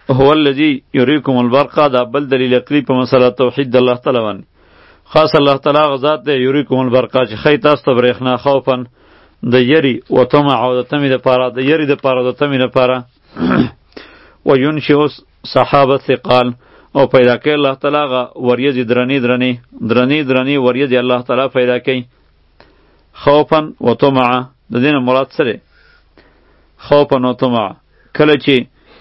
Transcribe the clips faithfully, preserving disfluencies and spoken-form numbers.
هو الذي یریکم البرق دا بل دلیل عقلی په مسله توحید د الله تعالی باندې. خاص الله تعالی غزاد دی یریکم البرق چې خی تاسو ته برېښنا خوفن د یری و طمع او د تمې دپاره د یری دپاره د تمې دپاره و ینشئ سحابه ثقال او پیدا کوي الله تعالی هغه وریځې درنې درنې درنې درنې وریځې الله تعالی پیدا کوي خوفن و طمع. د دې نه مراد څه دی؟ خوفن و طمع کله چې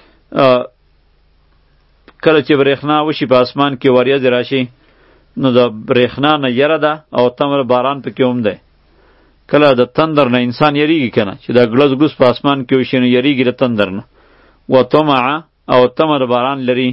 کله چې برېښنا وشي په اسمان کې وریځې راشي نو د برېښنا نه یره ده او تمر باران پکې هم دی. کله د تندر نه انسان یریږي کنه چې دا ګلز ګوس په اسمان کې وشي نو یریږي د تندر نه. و طمع او تمر باران لري.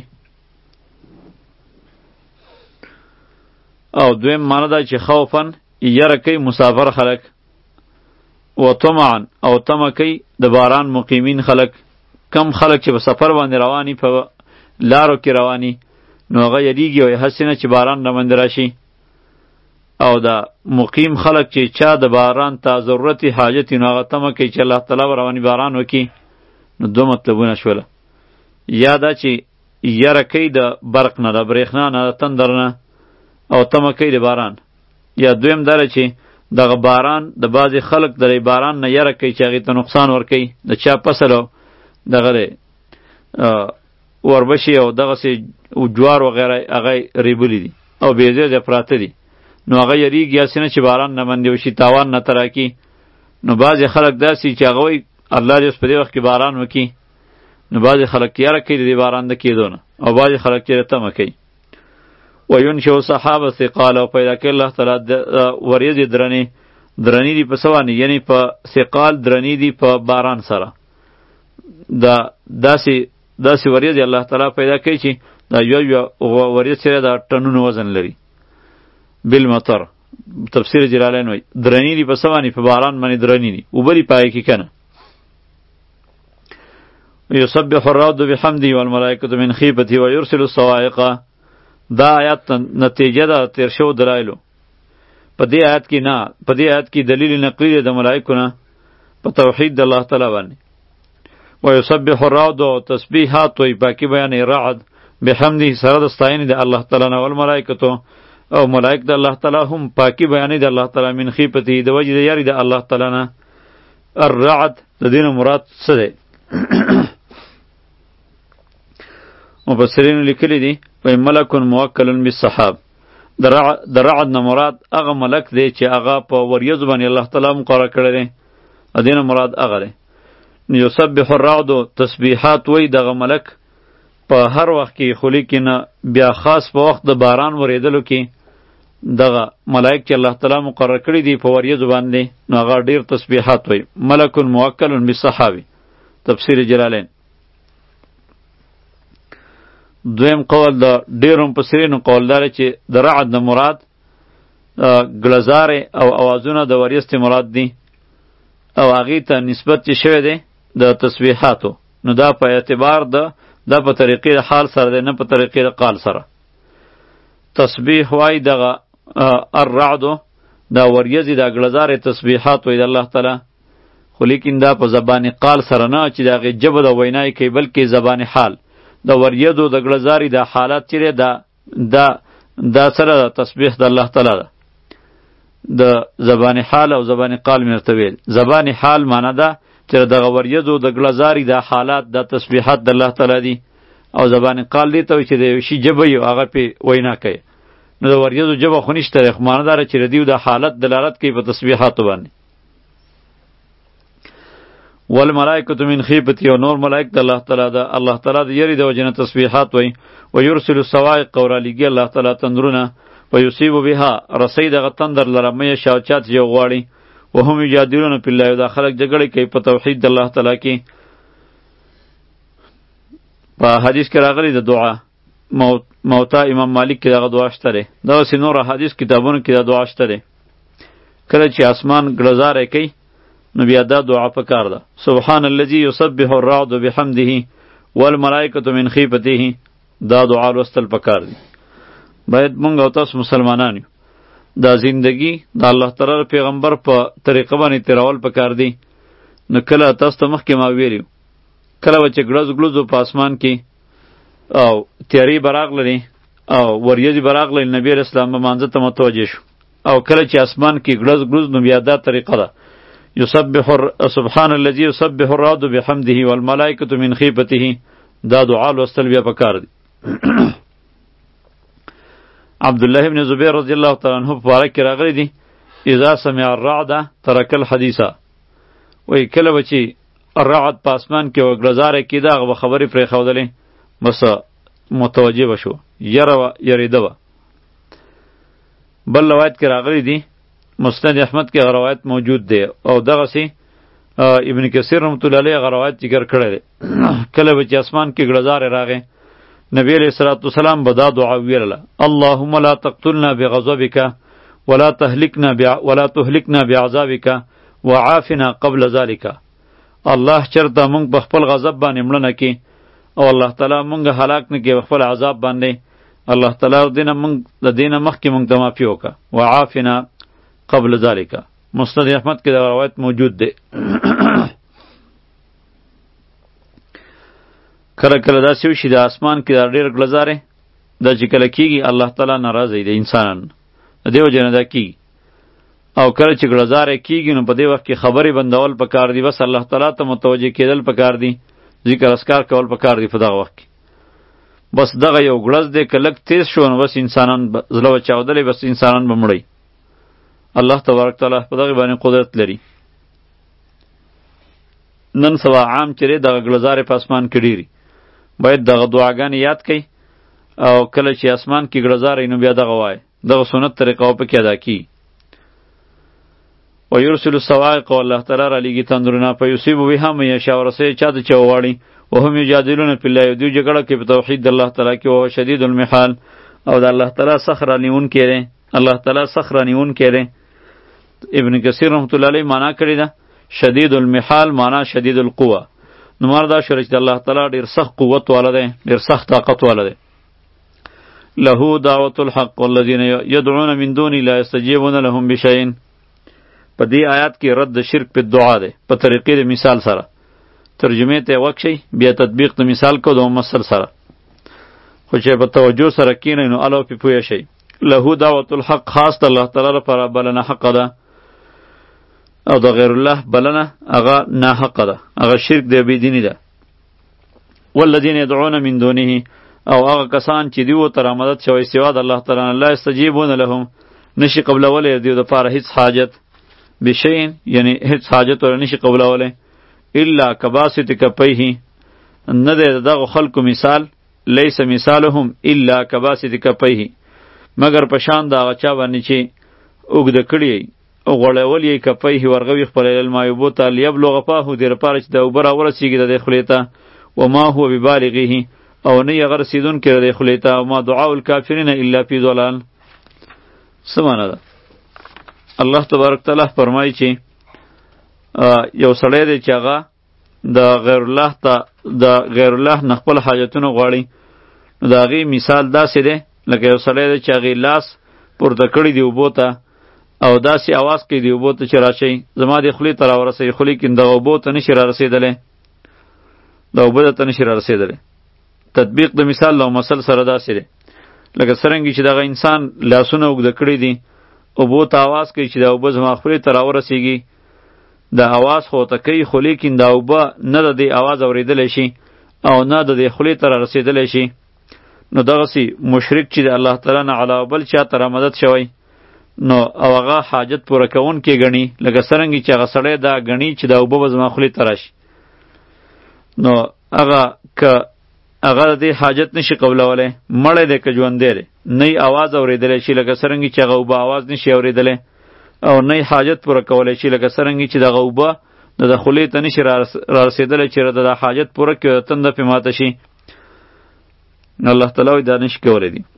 او دویم معنی دا چې خوفن یره کوي مسافر خلک و طمعا او طمع کوي د باران مقیمین خلک. کم خلک چې په سفر باندې رواني په لارو کې رواني نو هغه یریږي او هسې نه چې باران رامنځته راشي. او دا مقیم خلک چې چا د باران ته ضرورت حاجت نو هغه طمع کوي چې الله تعالی به رواني باران وکړي. نو دو مطلبونه شوله. یا دا چې یره کوي د برق نه د برېښنا نه د تندر نه او طمع کوي د باران. یا دویم دا چې دغه باران د بعضې خلک د باران نه یره کوي چې هغې ته نقصان ورکوي. د چا فصل او دغه دی وربشي او دغسې جوار وغیره هغه ریبلي دي او بېځای ځای پراته دي نو هغه یریږي هسې نه چې باران نه باندې وشي تاوان نه ته راکړي. نو بعضې خلک داسې چې هغه وایي الله دې اوس په دې وخت کې باران وکړي نو بعضې خلک یره کوي د دې باران د کېدو نه او بعضې خلک چې طمع کوي. وینشئ سحابه ثقال او پیدا کوي الله تعالی وریځې درنې درنې دي په څه باندې یعنې په ثقال درنې دي په باران سره. دا داسې داسې وریځې الله تعالی پیدا کوي چې دا یو یو وریځ سره دا ټنونو وزن لري. بالمطر تفسیر جلالین وایي درنې دي په څه باندې په باران باندې درنې دي اوبه دي پای کې که نه. یسبح الرعد بحمده والملائکة من خیفته ویرسل الصواعق. دا آیات نتیجه ده تیر شو دلایلو. په دې آیات کې نه په دې آیات کې دلیل نقلی دی د ملائکو نه په توحید د الله تعالی باندې. ویسبح الرعد او تسبیحات وی پاکی بیانې رعد بحمده سره د ستاینې د الله تعالی نه والملائکتو او ملائک د الله تعالی هم پاکی بیانې د الله تعالی من خیفته د وجې د یاري د الله تعالی نه. الرعد د دې نه مراد څه دی؟ مفسرین لیکلی دي وی ملک موکل بالسحاب. د رعد نه مراد هغه ملک دی چې هغه په وریځو باندې الله تعالی مقرر کړی دی. د دې نه مراد هغه دی. یسبح الرعد تسبیحات وی دغه ملک په هر وخت کې خو لیکن بیا خاص په وخت د باران ورېدلو کې دغه ملائک چې الله تعالی مقرر کړي دي په وریځو باندې نو هغه ډېر تسبیحات وی. ملک موکل بالسحاب تفسیر جلالین. دویم قول د ډیرو مفسرینو قول داره چې د رعد نه مراد ګلزارې او اوازونه د وریځې مراد دي او هغې ته نسبت چې شوی دی د تسبیحاتو نو دا په اعتبار د دا په طریقې د حال سره دی نه په طریقې د قال سره. تسبیح وای دغه الرعدو دا وریځې دا ګلزارې تسبیحات وای د الله تعالی خو لیکن دا په زبان قال سره نه چې د هغې ژبه د وینای کوي بلکې زبان حال د وریدو د ګلزاري د حالات چې دا دا دا سره تسبیح د الله تعالی ده. د زبان حال او زبان قال مرته ویل. زبان حال معنی ده چې د وریدو د ګلزاري د حالات د تسبیحات د الله تعالی دي او زبان قال دی ته چې د شی جبه یو هغه په وینا کوي نو د وریدو جبه خو نشته رخ معنی ده چې ردیو د حالت دلالت کوي په تسبیحاتو باندې. والملائکة من خیفته او نور ملائک د الله تعالی ده الله تعالی د یری د وجنه تسبیحات وای و یرسل الصواعق اور علیږي الله تعالی تندرونه و یصیب بها رسید غ تندر لره مې شاوچات یو غواړي و هم یجادلون فی الله دا خلق جګړه کوي په توحید د الله تعالی کې. په حدیث کې راغلی د دعا موت موتا امام مالک کې دغه دعا شته ده دا وسې نور حدیث کتابونو کې دا دعا شته ده. کله چې اسمان ګلزار کوي نو بیا دا دعا پکار ده. سبحان الذي يسبح الرعد بحمده والملائکة من خیفته دا دعا لوستل پکار دي. باید مونږ او تاسو مسلمانان یو دا زندگی د الله تعالی پیغمبر په طریقه باندې تیرول پکار دي. نو کله تاسو ته مخکې ما ویلو کله چې ګړز ګړزو په اسمان کې او تیاری براغلی او وریځې براغلی نبی علیہ السلام به مانځه ته متوجه شو او کله چې اسمان کې ګړز ګړز نو بیا دا طریقه ده یسبح سبحان الذي يسبح الرعد بحمده والملائکة من خیفته دا دعا لوستل بیا پکار دی عبدالله ابن زبیر رضی الله تعالی عنہ په باره کې راغلی دی اذا سمع الرعد ترک الحدیث وی کله به چې الرعد په اسمان کې وګړزاره کېده هغه به خبرې پرې ښودلې بس متوجه به شو یره به یریده به بل روایت کې راغلی دی مسند احمد کې هغه روایت موجود دی او دغسې ابن کثیر رحمت الله علیه هغه روایت ذکر کړی دی کله به چې اسمان کې ګړزارې راغې نبی علیہ الصلوۃ والسلام به دا دعا ویله اللهم لا تقتلنا بغضبك ولا تهلكنا ولا تهلكنا بعذابك وعافنا قبل ذلك الله چرته مونږ په خپل غضب باندې مړه کی او الله تعالی مونږ هلاک نه کی په خپل عذاب باندې الله تعالی دینه مونږ د دینه مخکې مونږ ته معافي وکړه وعافنا قبل ذلك مسند احمد کې دا روایت موجود دی کله کله داسې وشي د اسمان کې دا ډېر ګلزارې دا چې کله کېږي الله تعالی ناراضه دی انسانان د دې وجې نه دا کېږي او کله چې ګلزارې کېږي نو په دې وخت کې خبرې بندول پکار دي بس الله تعالی ته متوجه کېدل پکار دي ذکر اسکار کول پکار دي په دغه وخت کې بس دغه یو ګړز دی که لږ تیز شو نو بس انسانان زړه وچاودلی بس انسانان به مړی الله تبارک تعالی په دغه باندې قدرت لري نن سبا عام چې دغه ګلزارې په اسمان کې ډېري باید دغه دعاګانې یاد کړئ او کله چې اسمان کې ګړزارې نو بیا دغه وایي دغه سنت طریقه پکې ادا کړي ویرسل الصواعق والله تعالی را لیږي تندرونه فیصیب بها من یشاء ورسوي چا ته چې وغواړي وهم یجادلون فی الله دوی جګړه کوي په توحید د الله تعالی کې او شدید المحال او د الله تعالی سخت رانیونکی دی الله تعالی سخت رانیونکی دی ابن کثیر رحمت الله علیه معنا کړې ده شدید المحال معنا شدید القوه نو مار دا شرک د الله تعالی ډیر سخت قوت والا دی ډیر سخت طاقت والا دی له دعوت الحق والذین يدعون من دون لا يستجيبون لهم بشيء په دې آیات کې رد شرک په دعا دی په طریقې د مثال سره ترجمه ته وکشي بیا تطبیق د مثال کو د ممثل سره خو چې په توجه سره کینې نو الو په پوهه شي له دعوت الحق خاص د الله تعالی لپاره بلنه حق ده او د غیر الله بلنه هغه نه حق ده هغه شرک دی بيدینی ده والذین يدعون من دونه او هغه کسان چې دیو تر مدد شوی سوا د الله تعالی نه لا استجیبون لهم نشي قبلولې دیو د پاره هیڅ حاجت بشین یعنی هیڅ حاجت ور نشي قبلولې الا کباسط کپیه نه ده دغه خلکو مثال لیس مثالهم الا کباسط کپیه مگر پشان دا غچا باندې چې وګد کړی او غړول یې کپیه ورغوي خپل المایبو ته لیبلغ فاه دیر پاره چې د اوبر ورسیږي د خلیته و ما هو ببالغه او نه یې غرسیدون کې د خلیته او ما دعاء الکافرین الا فی ضلال سمانه ده الله تبارک تعالی فرمایي چې یو سړی دی چې هغه د غیر الله ته د غیر الله نه خپل حاجتونه غواړي نو د هغې مثال داسې دی لکه یو سړی دی چې هغې لاس پورته کړي دی اوبو ته او داسې اواز کوي دی اوبو ته چې راشئ زما د خولې ته راورسئ خو لیکن دغه اوبو ته نشي رارسېدلی د اوبو ته نشي رارسېدلی تطبیق د مثال له مثل سره داسې دی لکه څرنګه چې دغه انسان لاسونه اوږده کړي دي اوبو ته اواز کوي چې د اوبه زما خولې ته راورسېږي د اواز خو ته کوي خو لیکن د اوبه نه د دې اواز اورېدلی شي او نه د دې خولې ته رارسېدلی شي نو دغسې مشرک چې د الله تعالی نه علاوه بل چا ته رامدد شوی نو او هغه حاجت پوره کوونکی ګڼي لکه څرنګه چې هغه سړی دا ګڼي چې د اوبه به زما خولې ته راشي نو هغه که هغه د دې حاجت نشي قبلولی مړی دی که ژوندی دی نه یې اواز اورېدلی شي لکه څرنګه چې هغه اوبه اواز نشي اورېدلی او نه یې حاجت پوره کولی شي لکه څرنګه چې دغه اوبه د د خولې ته نشي رارسېدلی چې د دا حاجت پوره کړي او تنده پرې ماته شي الله تعالی وایي دا نشي کولی دي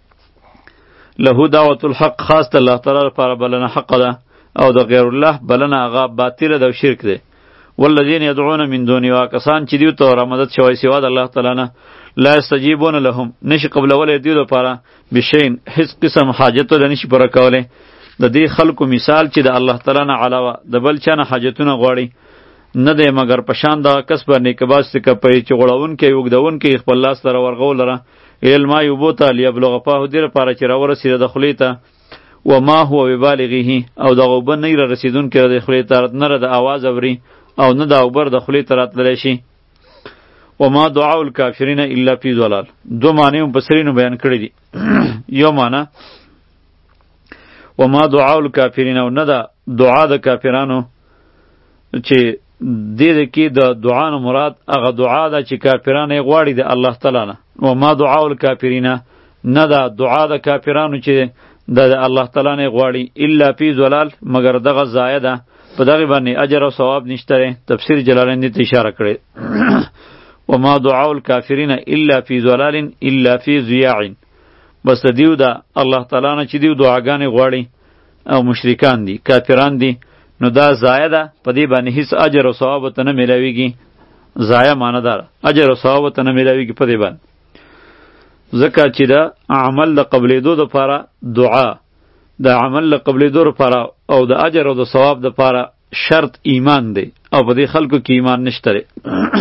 له دعوت الحق خاص د الله تعالی لپاره بلنه حق ده او د غیر الله بلنه هغه باطله ده او شرک ده والذین یدعون من دونه کسان چې دیو ته رامدد شوی سوا د الله تعالی نه لا استجیبون لهم نشي قبلولی دیو لپاره بشین هیڅ قسم حاجت له نشي پوره کولی د دې خلکو مثال چې د الله تعالی نه علاوه د بل چا نه حاجتونه غواړي نه دی مگر پشان دغه کس باندې که باس کپی چې غوړونکی اوږدونکی خپل لاس لره ورغولره الما اوبو ته لیبلغ فاه دې لپاره چې راورسېده د خولې ته وما هو ببالغه او دغه اوبه نه را رسېدونکی د خولې ته نه د اواز اوري او نه د اوبر د خولې ته راتللی شي وما دعاء الکافرین الا فی ضلال. دو معنی مفسرینو بیان کړی دي. یو معنی وما دعاء الکافرین او نه د دعا د کافرانو چې دې دې کې د دعا نه مراد هغه دعا ده چې کافرانو یې غواړي د الله تعالی نه. وما دعاء الکافرین نه د دعا د کافرانو چې د الله تعالی نه غواړي الا فی ضلال مگر دغه ضایع ده په دغه باندې اجر او ثواب نشته. تفسیر جلالین دې اشاره کړې وما دعاء الکافرین الا فی ضلال الا فی ضیاع. بس دیو دا الله تعالی نه چې دیو دعاګانې غواړي او مشرکان دي کافران دي نو دا ضایع ده په دې باندې هیڅ اجر او ثواب ته نه ملاویږي. ضایع معنی دار اجر او ثواب ته نه ملاویږي په دې باندې ځکه چې دا عمل د قبلېدو دپاره دعا د عمل د قبلېدو دپاره او د اجر او د ثواب دپاره شرط ایمان دی او په دې خلکو کې ایمان نشته دی.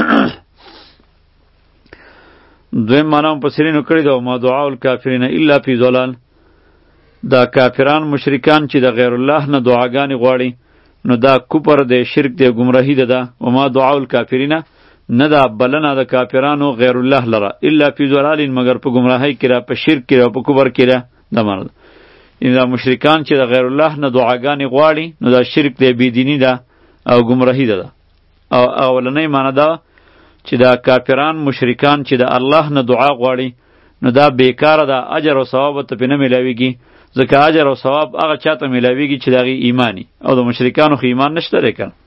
دویم معنی مفسرینو کړی ده وما دعاء الکافرین الا فی ضلال. دا کافران مشرکان چې د غیر الله نه دعاګانې غواړي نو دا کفر دی شرک دی گمراهی ده ده. وما دعاء الکافرین نه دا بلنه د کافرانو غیر الله لره الا فی ضلال مگر په گمراهی کې را په شرک کې را په کفر کې را د مرد. این دا مشرکان چې د غیر الله نه دعاګانې غواړي نو دا شرک دی بيدینی ده او گمراهی ده ده. او اولنۍ معنی ده چې دا کافران مشرکان چې د الله نه دعا غواړي نو دا بیکاره ده اجر او ثواب ته نه ملاویږي ځکه اجر او ثواب هغه چاته ملاویږي چې دغه ایمانی او د مشرکانو خو ایمان نشته لري کنه.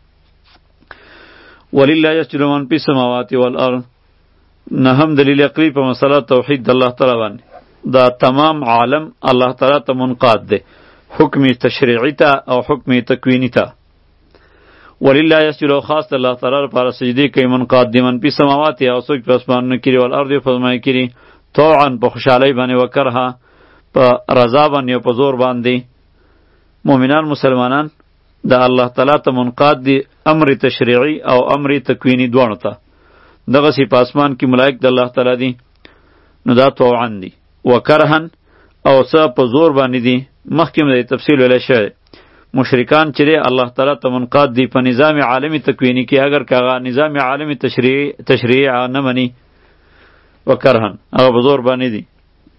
ولله یسجد من فی السماوات والارض. نهم دلیل عقلی په مسله توحید د الله تعالی باندې دا تمام عالم الله تعالی ته منقاد ده حکم تشریعی ته او حکم تکوینی ته. ولله یسجد خاص الله تعالی لپاره سجدی کوي منقاد دي من فی السماوات او څوک په اسمانونو کې او الارض په ځمکه کې طوعا په خوشحالی باندې وکرها په رضا باندې او په زور باندې. مؤمنان مسلمانان د الله تعالی ته منقاد دي امر تشریعی او امر تکوینی دوانو ته. دغه سی په اسمان کې ملائک د الله تعالی دي نو دا طوعا دي وکرهن او څه په زور باندې دي. مخکې مې تفصیل ویل شوی مشرکان چې الله تعالی ته منقاد دي په نظام عالمی تکوینی کې اگر کاغه نظام عالمی تشریعی تشریع نه مني وکرهن هغه په زور باندې دي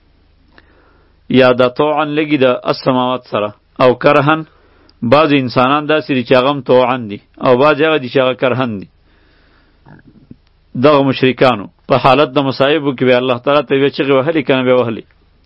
یا د طوعا لګي د السماوات سره او کرهن بعض انسانان داسې دي چې هغه هم طوعا دي او بعض هغه دي چې هغه کرهن دي. دغه مشرکانو په حالت د مصائبو کې به الله تعالی ته یې چغې وهلې کنه به وهلې.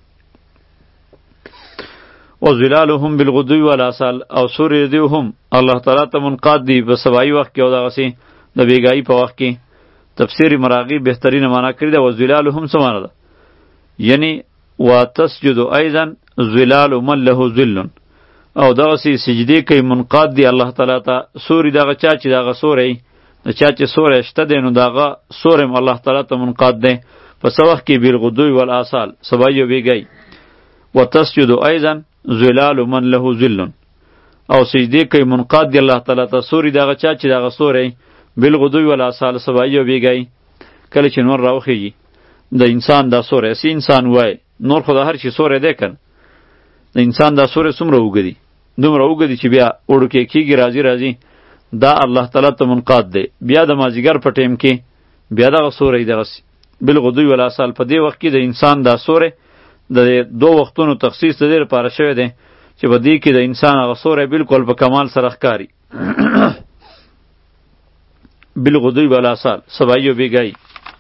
وظلالهم بالغدو والآصال او سورې دیو هم الله تعالی ته منقاد دي په سبایي وخت کې او دغسې د بیګایي په وخت کې. تفسیر مراغی بهترینه معنا کړې ده وظلالهم څه معنا ده یعنی وتسجد ایضا ظلال من له ذل او دغسې سجدې کوي منقاد دي الله تعالی ته سوري دغه چا چې دغه سوری د چا چې سوری شته دی نو دغه سوری هم الله تعالی ته منقاد دی په څه وخت کې بالغدو والآصال سبایي او بیګایي. وتسجد ایضا ظلال من له ذل او سجدې کوي منقاد دی الله تعالی ته سوري دغه چا چې دغه سوری بالغدو والآصال سبایي او بیګایي. کله چې نور راوخیږي د انسان دا سوری اسی انسان وای نور خو د هر شي سوری دی کنه د انسان دا سوری څومره اوږدي دومره اوږدي چې بیا وړوکی کېږي راځي راځي دا الله تعالی ته منقاد دی. بیا د مازدیګر په ټیم کې بیا دغه سوری دغسې بالغدو والآصال په دې وخت کې د انسان دا سوری د دو وختونو تخصیص د دې لپاره شوی دی چې په دې کې د انسان هغه سوری بالکل په کمال سره ښکاري. بالغدو والآصال سبایي او بیګایي.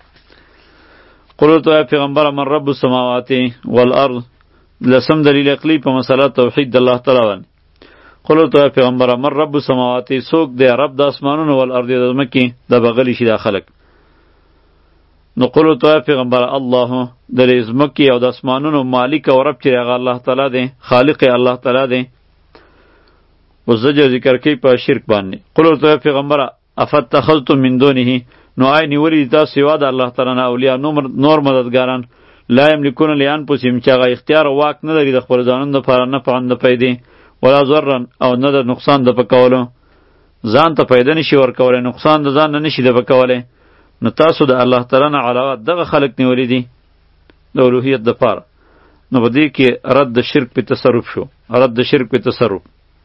قل تو یا پیغمبر من رب السماوات والارض. لسم دلیل عقلی په مسله توحید د الله تعالی باندې. قل تو یا پیغمبر من رب السماوات څوک دی رب د اسمانونو والارض د ځمکې د بغلی شي دا خلق. نو قل تو یا پیغمبر الله د ځمکې او د اسمانونو مالک او رب چې هغه الله تعالی دی خالق الله تعالی دی. وزجر ذکر کوي په شرک باندې. قل تو یا پیغمبر افتخذتم من دونه نو آی نیولی تا سوا د الله تعالی نه اولیاء نور مددګاران لا یملکون لانفسهم چې هغه اختیار او واک نه لري د خپل ځانونو دپاره نفعا د پیدې ولا ضرا او نه د نقصان د پکولو ځان ته پیدا نشي ورکولی، نقصان د ځان نه نشي دفع کولی، نو تاسو د الله تعالی نه علاوه دغه خلق نیولی دي د الوهیت دپاره. نو په دې کې رد د شرک په تصرف شو، رد د شرک په تصرف.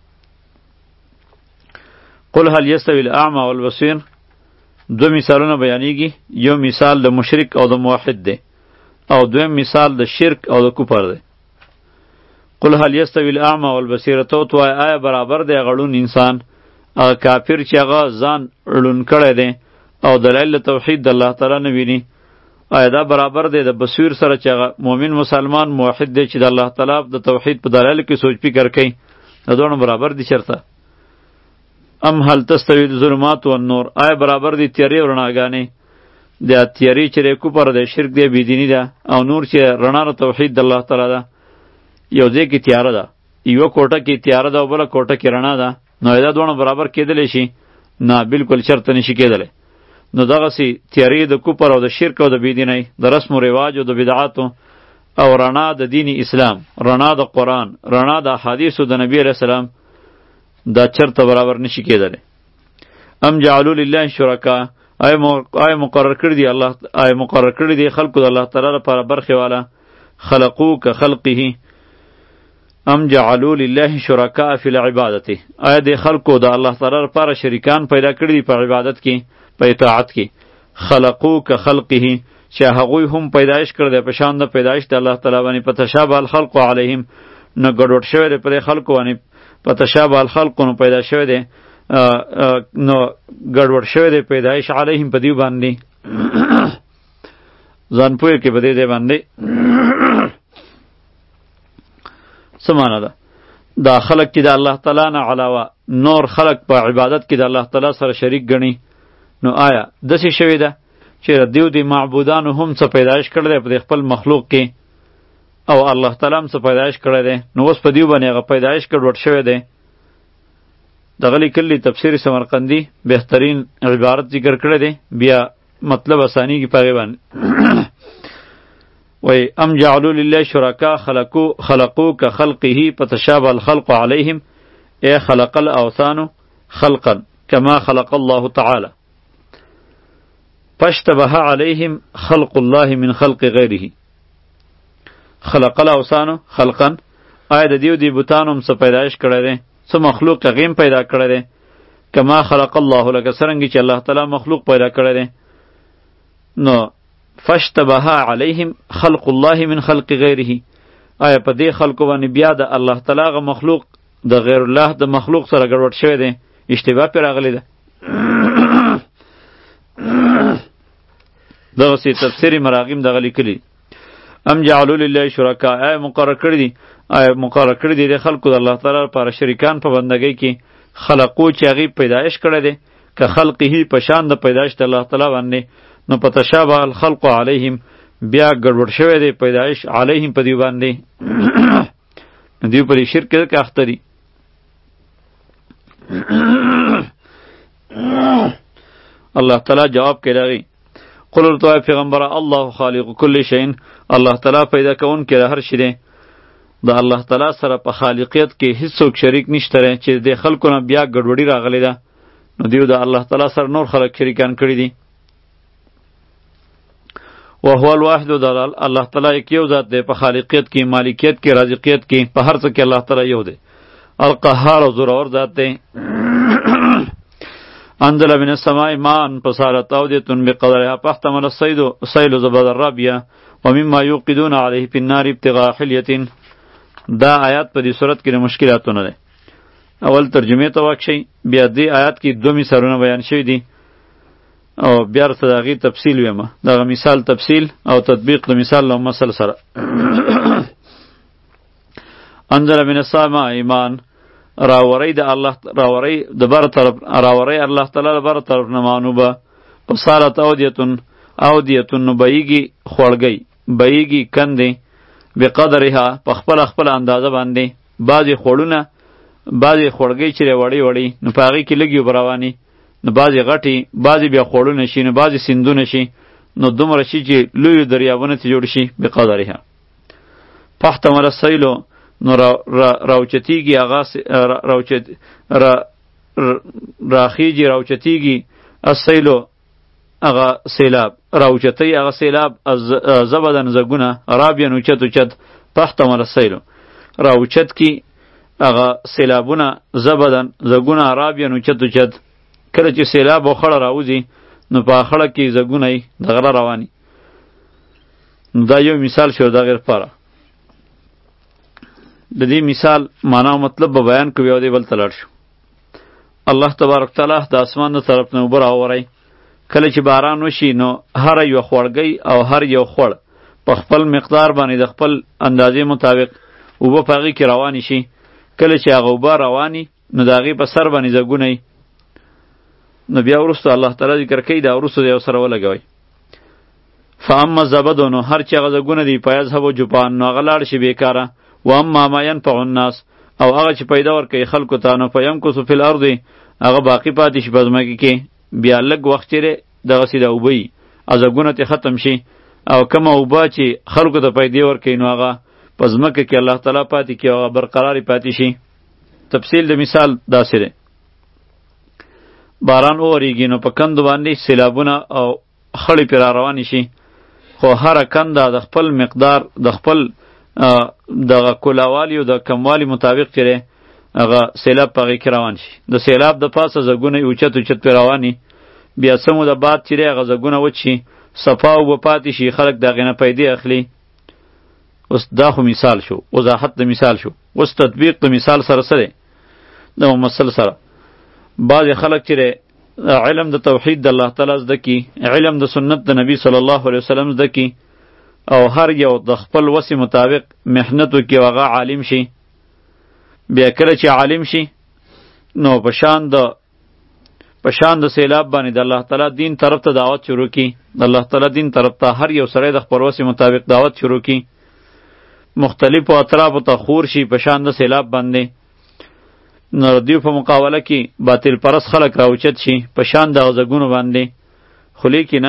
قل هل یستوی الاعمى والبصیر، دو مثالونه بیانیږي، یو مثال د مشرک او د موحد دی او دویم مثال د شرک او د کفر دی. قل هل یستوی الاعمى والبصیر، تو تو آیا برابر دی غړون انسان هغه کافر چې هغه ځان ړوند کړی دی او دلایل توحید د الله تعالی نه ویني، آیا دا برابر دی د بصیر سره چې هغه مؤمن مسلمان موحد دی چې د الله تعالی د توحید په دلایل کې سوچ فکر کوي، دا دونه برابر دي چرته؟ ام هل تستوی الظلمات والنور، آیا برابر دی تیاری او رڼاګانې؟ د تیاری چې کفر دی، شرک دی، بېدیني ده، او نور چې رڼا د توحید د الله تعالی ده. یو ځای کې تیاره ده، یوه کوټه کې تیاره ده او بله کوټه کې رڼا ده، نو دا دواړه برابر کېدلی شي؟ نه، بالکل چرته نشي کېدلی. نو دغسې تیاری د کفر او د شرک او د بېدینۍ، د رسم و رواج او د بدعاتو، او رڼا د دین اسلام، رڼا د قرآن، رڼا د احادیثو د نبی علیه السلام، دا چرته برابر نشي کېدلی. ام جعلوا لله شرکا، آیا مقرر کړي دي الله، آیا مقرر کړي دي خلقو د الله تعالی لپاره برخې والا، خلقو که خلقه، ام جعلوا لله شرکا فی العبادت، آیا د خلقو د الله تعالی لپاره شریکان پیدا کړي دي په عبادت کې، په اطاعت کې. خلقو که خلقه، چې هغوی هم پیدایش کړی دی په شان د پیدایش د الله تعالی باندې، فتشابه الخلق علیهم، نو ګډوډ شوی دی په خلقو باندې، فتشابه الخلق، نو پیدا شوی دی، نو ګډوډ شوی دی پیدایش علیهم په دیو باندې. ځان پوهې کې په دې دی باندې څه معنا ده؟ دا خلق چې د الله تعالی نه علاوه نور خلق په عبادت کې د الله تعالی سره شریک ګڼي، نو آیا داسې شوې ده چې دیو د معبودانو هم څه پیدایش کړی دی په خپل مخلوق کې، او الله تعالی هم څه پیدایش کړی دی، نو اوس په دیو باندې هغه پیدایش ګډوډ شوی دی. دغه لیکلي تفسیر سمرقندي بهترین عبارت ذکر کړی دی، بیا مطلب اسانیږي په هغې باندې. وی ام جعلوا لله شرکا خلقو خلقو که خلقه فتشابه الخلق علیهم، ای خلق الاوثان خلقا کما خلق الله تعالی، فاشتبه علیهم خلق الله من خلق غیره. خلق الاوثان خلقا، آیا د دیو دی بوتانو هم څه پیدایش کړی دی، څه مخلوق غیم پیدا کړی دی، کما خلق الله، لکه څرنګه چې الله تعالی مخلوق پیدا کړی دی. نو فاشتبه علیهم خلق الله من خلق غیره، آیا په دې خلقو باندې بیا د الله تعالی غ مخلوق د غیر الله د مخلوق سره ګډوډ شوی دی، اشتباه پرې راغلی ده. دغسې تفسیر مراغیم دغه لیکلي. ام جعلوا لله شرکا، آیا مقرر کړي دي، آیا مقرر کړي دي د خلقو د الله تعالی لپاره شریکان په بندګۍ کې، خلقو چې هغې پیدایش کړی دی که خلقه په شان د پیدایش د الله تعالی باندې، نو فتشابه الخلق علیهم، بیا ګډوډ شوی دی پیدایش علیهم په دیو باندې. دیو په دې شرک کې اخته دي. الله تعالی جواب کوي دغې، قل ورته پیغمبره الله خالق کل شیء، الله تعالی پیدا کوونکی د هر شي دی. د الله تعالی سره په خالقیت کې هیڅوک شریک نشته چې د خلکو نه بیا ګډوډي راغلی ده، نو دیو د الله تعالی سره نور خلک شریکان کړي دي. وهو الواحد دلال، الله تعالی یک یو ذات دی په خالقیت کې، مالکیت کې، رازقیت کې، په هر څه کې الله تعالی یو دی. القهار او زورور ذات دی. انزل من السماء ماء فصارت اودية بقدرها فاحتمل الصيد الصيل زبد الرابية ومما يوقدون عليه في النار ابتغاء حلية. دا آیات په دې صورت کې مشکلاتونه ده. اول ترجمه ته واکشي، بیا دې آیات کې دوه مثالونه بیان شوي دي او بیا ورته د هغې تفصیل ویمه، دغه مثال تفصیل او تطبیق د مثال له مثل سره. انزل من السماء ایمان، راوری د الله راوری د بر طرف، راوری الله تعالی د بر طرف نه مانوبه، فصارت اودیتون اودیتون، نو بهیږي خوړګۍ، بهیږي کندې، بقدرها په خپل خپل اندازه باندې. بعضې خوړونه، بعضې خوړګۍ چې وړې وړې، نو په هغې کې لږ اوبه روانې، نو بعضې غټې، بعضې بیا خوړونه شي، نو بعضې سیندونه شي، نو دومره شي چې لویو دریابونه ترې جوړ شي. بقدرها فاحتمل السیل، نو راوچتیږي هغه راوچت را راخیږي راوچتیږي السیلو هغه سیلاب راوچتی هغه سیلاب زبدن زګونه رابین اوچت اوچت تحتمل السیلو راوچت کی هغه سیلابونه زبدن زګونه رابین اوچت اوچت کله چې سیلاب وخړه راوځي نو په خړه کې زګونه یې د غره رواني دا یو مثال شو د غیر پاره د دې مثال معنا او مطلب به بیان کوي او دی بل تلل شو الله تبارک تعالی د اسمان د طرف نه اوبه راوری کله چې باران وشي نو هر یو خوړګی او هر یو خوړ په خپل مقدار باندې د خپل اندازې مطابق اوبه په هغې کې روانې شي کله چې هغه اوبه رواني نو د هغې په سر باندې ځګونه نو بیا وروسته الله تعالی ذکر کوي دا وروسته د یو سره ولګوئ فاما زبدو نو هر چې هغه ځګونه دي فیذهبوا جفاء نو هغه لاړ شي بیکاره و اما ما ينفع الناس او هغه چې پیدا ورکوي خلکو ته نو فیمکث فی الارض هغه باقی پاتې شي په ځمکې کې بیا لږ وخت چیرې دغسې د اوبه وي ځګونه ترې ختم شي او کومه اوبه چې خلکو ته پیدا ورکوي نو هغه په ځمکه کې الله تعالی پاتې کړي او هغه برقرارې پاتې شي تفصیل د مثال داسې دی باران وورېږي نو په کندو باندې سیلابونه او خړې پرې را روانې شي خو هره کنده د خپل مقدار د خپل دغه کولاوالي او د کموالي مطابق چې هغه سیلاب په هغې کې روان شي د سیلاب د پاسه ځګونه یې اوچت اوچت پرې رواني بیا څه موده بعد چې هغه ځګونه وچ شي صفا اوبه پاتې شي خلک د هغې نه پیدې اخلي اوس دا خو مثال شو وضاحت د مثال شو اوس تطبیق د مثال سره څه دی د ممثل سره بعضې خلک چې علم د توحید د الله تعالی زده کی علم د سنت د نبی صلی الله علیه وسلم زده کی او هر یو د خپل وسې مطابق محنت وکړي او هغه عالم شي بیا کله چې عالم شي نو په شان د په شان د سیلاب باندې د الله تعالی دین طرف ته دعوت شروع کی د الله تعالی دین طرف ته هر یو سړی د خپل وسې مطابق دعوت شروع کی مختلفو اطرافو ته خور شي په شان د سیلاب باندې نو دیو په مقابله کې باطل پرست خلک راوچت شي په شان د غزګونو باندې خو لیکن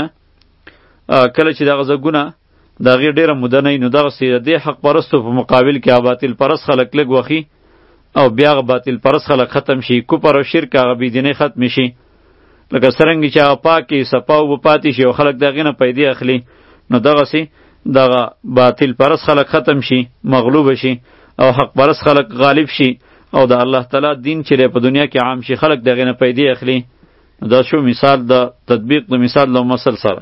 کله چې د غزګونه د هغې ډېره موده نه وي نو دغسې د دې حق پرستو په مقابل کې باطل پرست خلک لږ وخي او بیا هغه باطل پرست خلک ختم شي کفر او شرک هغه بېدینۍ ختمې شي لکه څرنګه چې هغه پاکې صفا اوبه پاتې شي او خلک د هغې نه پیدې اخلي نو دغسې دغه باطل پرست خلک ختم شي مغلوبه شي او حق پرست خلک غالب شي او د الله تعالی دین چې په دنیا کې عام شي خلک دغې نه پیدې اخلي دا شو مثال د تطبیق د مثال د ممثل سره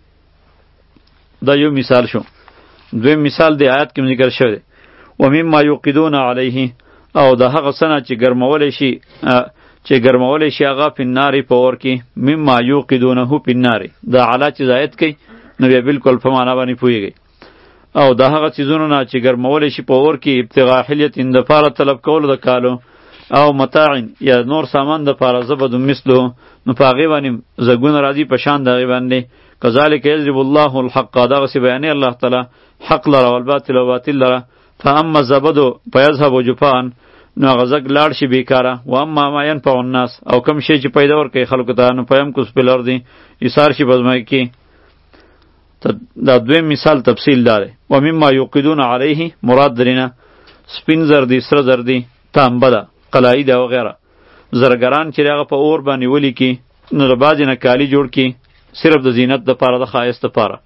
دا یو مثال شو دویم مثال د آیات کې ذکر شوی دی و مما یوقدون علیه او د هغه څه نه چې ګرمولی شي چې ګرمولی شي هغه په النار په اور کې مما یوقدونه په النار دا علا چې زایت کوي نو بیا بالکل په معنا باندې پوهیږي او د هغه څیزونو نه چې ګرمولی شي په اور کې ابتغاء حلیت دپاره طلب کولو د کالو او متاع یا نور سامان دپاره زبد مثلو نو په هغې باندې زګونه راځي په شان د هغې باندې کذلک یضرب الله الحق دغسې بیانې الله تعالی حق لره او الباطل او باطل لره فاما الزبدو فیذهب جفاء نو هغه زګ لاړ شي بیکاره و اما ما ینفع الناس او کوم شی چې پیدا ورکوي خلکو ته نو فیمکث فی الارض ایثار شي په ځمکه کې دا دویم مثال تفصیل داره و مما یوقدون علیه مراد درینه سپین زر دی سره زر دی تانبه ده قلعی ده وغیره زرګران چې هغه په اور باندې ولیکي نو د بعضې نه کالي جوړ کړي صرف د زینت دپاره د ښایست دپاره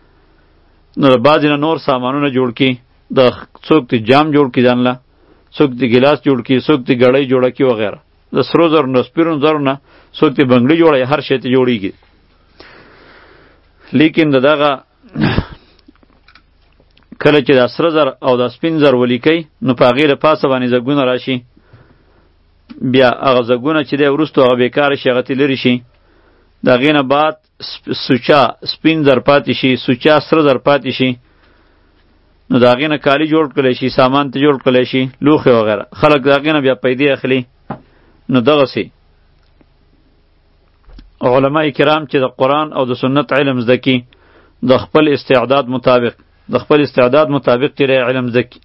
نو د بعضې نه نور سامانونه جوړ کړي د څوک د جام جوړ کړي ځان له څوک د ګلاس جوړ کړي څوک د ګړۍ جوړه کړي وغیره د سرو زرو نه سپینو زرو نه څوک د بنګړي جوړه هر شی ته جوړیږي لیکن دغه کله چې د سره زر او د سپین زر ولیکئ نو په هغې د پاسه باندې زګونه راشي بیا هغه زګونه چې دی وروستو هغه بېکاره شي هغه ترې لرې شي د هغې نه بعد سوچا سپین زر پاتې شي سوچا سره زر پاتې شي نو د هغې نه کالي جوړ کړلی شي سامان ته جوړ کړلی شي لوښې وغیره خلک د هغې نه بیا پیدې اخلي نو دغسې علماء کرام چې د قرآن او د سنت علم زده کی د خپل استعداد مطابق د خپل استعداد مطابق چې علم زده کی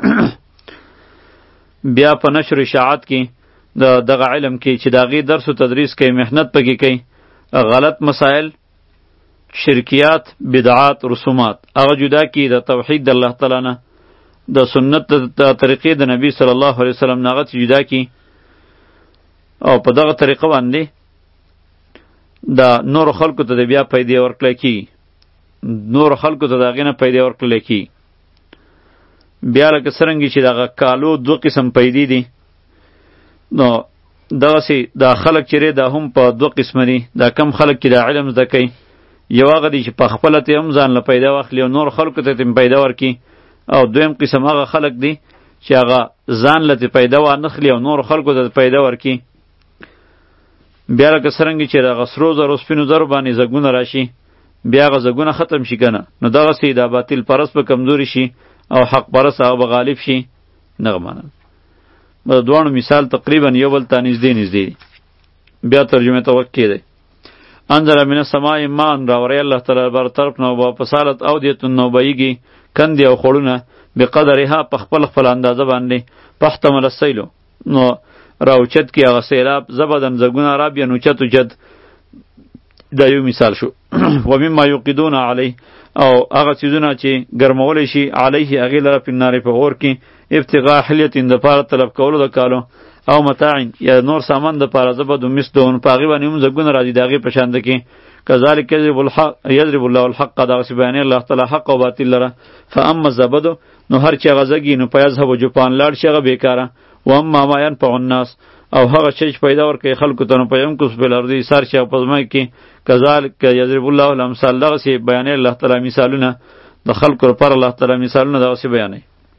بیا په نشر اشاعت کې د دغه علم کې چې د هغې درس و تدریس کوي محنت پکې کوي غلط مسائل شرکیات بدعات رسومات هغه جدا کی د توحید د الله تعالی نه د سنت د طریقې د نبی صلی الله علیه وسلم نه هغه جدا کی او په دغه طریقه باندې دا نور خلکو ته بیا پیدا ورکړل کی نور خلکو ته دغه نه پیدا ورکړل کی بیا لکه څرنګه چې دغه کالو دو قسم پیدا دي نو دغه سي دا خلک چې دا هم په دو قسم دي دا کم خلک چې دا علم زده کوي یو هغه دي چې په خپل ته هم ځان له پیدا واخلي او نور خلکو ته هم پیدا ورکي او دویم قسم هغه خلک دي چې هغه ځان له پیدا و نخلي او نور خلکو ته پیدا ورکي بیا لکه څرنګه چې دغه سرو زرو سپینو زرو باندې زګونه راشي بیا هغه زګونه ختم شي کنه نو دغه سي دا باطل پرست به کمزوري شي او حق پرست هغه به غالب شي نه مانه د دوانو مثال تقریبا یو بل ته نږدې نږدې بیا ترجمه ته وکړي دی انزل من السماء ماء راوري الله تعالی بر طرف نو با فصالت او دیت نو بېږي کندې او خړونه بقدرها په خپل خپل اندازه باندې پختمل السیلو نو راوچت کی هغه سیلاب زبدن زګونه را بیا نو چتو جد دا یو مثال شو و مما یوقدون علی او هغه چیزونه چې ګرمول شي علیه هغه لره په نار په اور کې ابتغاء حلیت د پاره طلب کولو د کالو او متاعین یا نور سامان د پاره زبد مثلون پاغي باندې هم زګونه راځي داغه پشانده کې کذالک یضرب الحق یضرب الله الحق دا سبحانه الله تعالی حق او باطل لره فاما زبد نو هر چا غزګی نو پیاز هو جو پان لاړ شي غ بیکاره و اما ما ينفع الناس او هغه شی پیدا ورکړي خلکو ته نو پیم کوس په لردي سر شي په ځمای کې کذالک یضرب الله الامثال دغه سی بیان الله تعالی مثالونه د خلکو پر الله تعالی مثالونه دغه سی بیانې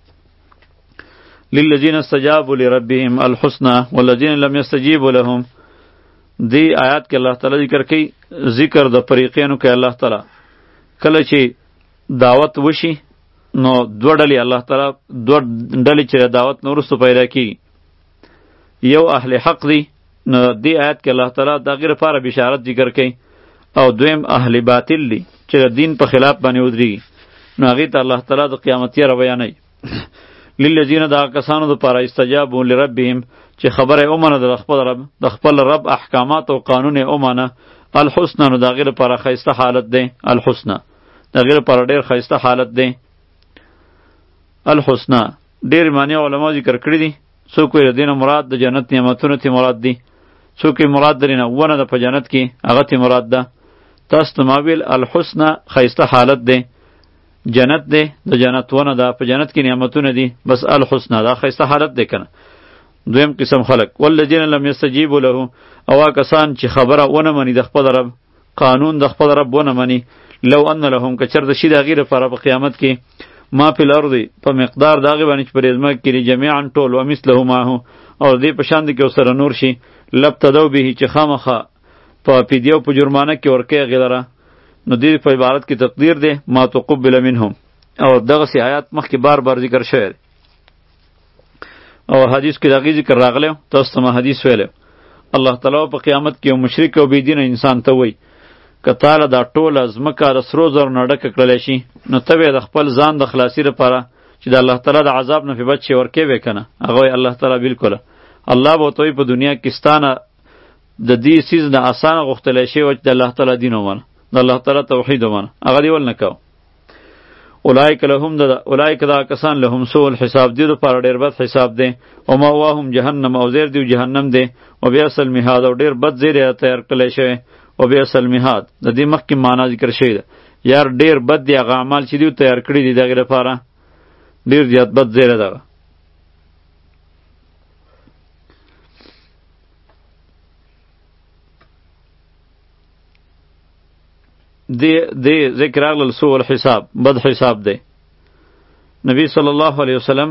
للذین استجابوا لربهم الحسنى والذین لم يستجيبوا لهم دی آیات کې الله تعالی ذکر کوي ذکر د فریقینو کې الله تعالی کله چې دعوت وشي نو دوه ډلې الله تعالی دوه ډلې چې دعوت نورستو پیدا کی یو اهل حق دی نو دی آیات کې الله تعالی د غیر لپاره بشارت ذکر کوي او دویم اهل باطل دی چې د دین په خلاف باندې ودرېږي نو هغې ته الله تعالی د قیامت یاره بیانوي للذین دا کسانو دپاره استجابوا لربهم چې خبره ومنه د خپل رب د خپل رب احکامات او قانون ومنه الحسنى نو د هغې لپاره ښایسته حالت دی الحسنى د هغې لپاره ډېر ښایسته حالت دی الحسنى ډېر معنی علما ذکر کړي دي څوک وایي د دې نه مراد د جنت نعمتونو تی مراد دي څوک یې مراد درې نه ونه ده په جنت کې هغه تی مراد ده تاسو ته ما ویل الحسنى ښایسته حالت دی جنت دی د جنت ونه ده په جنت کې نعمتونه دي بس الحسنى دا ښایسته حالت دی کنه دویم قسم خلق والذین لم یستجیبوا له او کسان چې خبره ونه مني د خپل رب قانون د خپل رب ونه مني لو ان لهم که چرته شي د هغې لپاره په قیامت کې ما فی الارض په مقدار د هغې باندې چې په ځمکه کې جمیعا ټول و مثله معه او دې په شان دي کې ورسره نور شي لابتدوا به چې خامخا په فدیه او په جرمانه کې ورکوي هغې لره نو دې په عبارت کې تقدیر دی ما تقبل منهم او دغسې آیات مخکې بار بار ذکر شوی دی او حدیث کې د هغې ذکر راغلی تاسو ته ما حدیث ویلی الله تعالی په قیامت کې یو مشرک او بېدینه انسان ته وایي که تاله دا ټوله ځمکه د سرو زرو نه ډکه کړلی شي نو ته به د خپل ځان د خلاصي لپاره چې د الله تعالی د عذاب نه پې بچ شي ورکوې به که نه هغه وایي الله تعالی بلکله الله به ورته وایي په دنیا کې ستا نه د دې څیز نه اسانه غوښتلی شوی وه چې د الله تعالی دین ومنه د الله تعالی توحید ومنه هغه دې ول نه کوه اولئک لهم د اولئک دا کسان لهم سوء الحساب دې لپاره ډېر بد حساب دی او مأواهم جهنم او زیر دی جهنم دی او بئس المهاد او ډېر بد زیر یې تیار کړی شوی او بئس المهاد د دې مخکې معنا ذکر شوی ده یار ډېر بد دی هغه اعمال چې دوی تیار کړي دي د هغې لپاره ډېر زیات بد زیره دغه دی دی ذکر اغلل سوء الحساب بد حساب دی نبی صلی الله علیه وسلم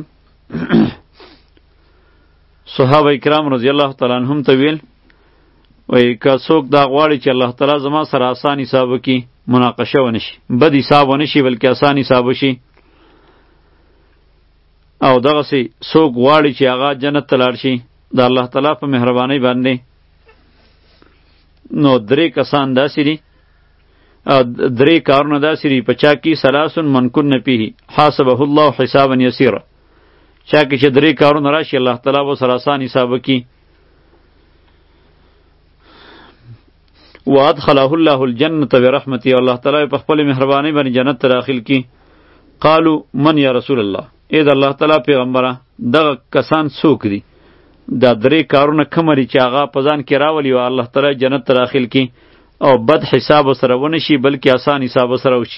صحابه کرام رضی الله تعالی عنهم ته ویل وای که څوک دا غواړي چې الله تعالی زما سره آسان حساب وکړي مناقشه ونشي بد حساب ونشي بلکې آسان حساب وشي او دغسې څوک غواړي چې هغه جنت ته لاړ شي د الله تعالی په مهربانۍ باندې نو درې کسان داسې دي درې کارونه داسې دي په چا کې ثلاث من کن فیه حاسبه الله حسابا یسیرا چا کې چې درې کارونه راشي الله تعالی به سره آسان حساب وکړي وادخله الله الجنة برحمته الله تعالی په خپل مهرباني باندې جنت ته داخل کی قالوا من یا رسول الله اې د الله تعالی پیغمبره دغه کسان څوک دي دا درې کارونه کمري چې هغه په ځان کې راولي او الله تعالی جنت ته داخل کی او بد حساب سره ونه شي بلکې آسان حساب سره وشي.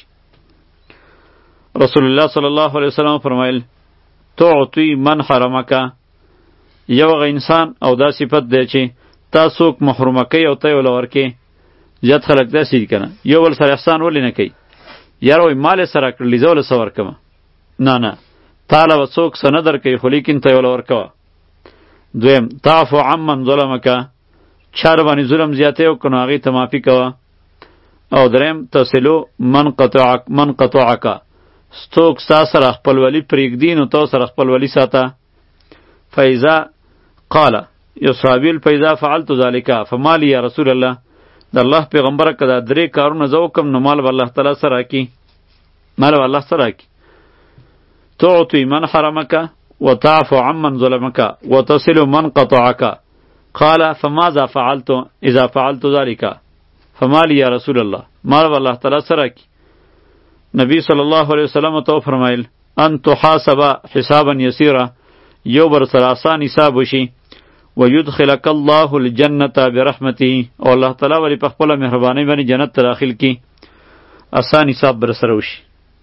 رسول الله صلی الله علیه وسلم فرمایل تعطی من حرمک، یو غ انسان او دا صفت دی چې تا څوک محرومه کوي او ته یې ولورکې. زیات خلک داسې دي که نه، یو بل سره احسان ولې نه کوي؟ یاره وایي مال یې سره کړلي زه ولې څه ورکومه؟ نه نه، تا له به څوک څه نه درکوي خو لیکن ته یې وله ورکوه. دویم تعفو عمن ظلمکه، چا باندې ظلم زیاتی وکړو نو هغې ته معافي کوه. او دریم تصلو من قطعک من قطعکه، څوک ستا سره خپلولي پرېږدي نو تو سره خپلولي ساته. فاذا قال یو صحابي فاذا فعلت ذلك فما لي یا رسول الله، د الله پیغمبره که دا درې کارونه زه وکړم نو مال به الله تعالی سره راکړي، مال به الله سره راکړي. تعطي من حرمك وتعفو عمن ظلمك وتصل من قطعك. قال فماذا فعلت اذا فعلت ذلك فما لي یا رسول الله، مال به الله تعالی سره راکړي. نبی صلی الله علیه وسلم ته فرمایل ان تحاسب حسابا یسیرا، یو بر سره آسان حساب وشي. ويدخلك الله الجنة برحمته، او الله تعالی ولی په خپل مهرباني باندې جنت ته داخل کی، آسان حساب بر سره وشي.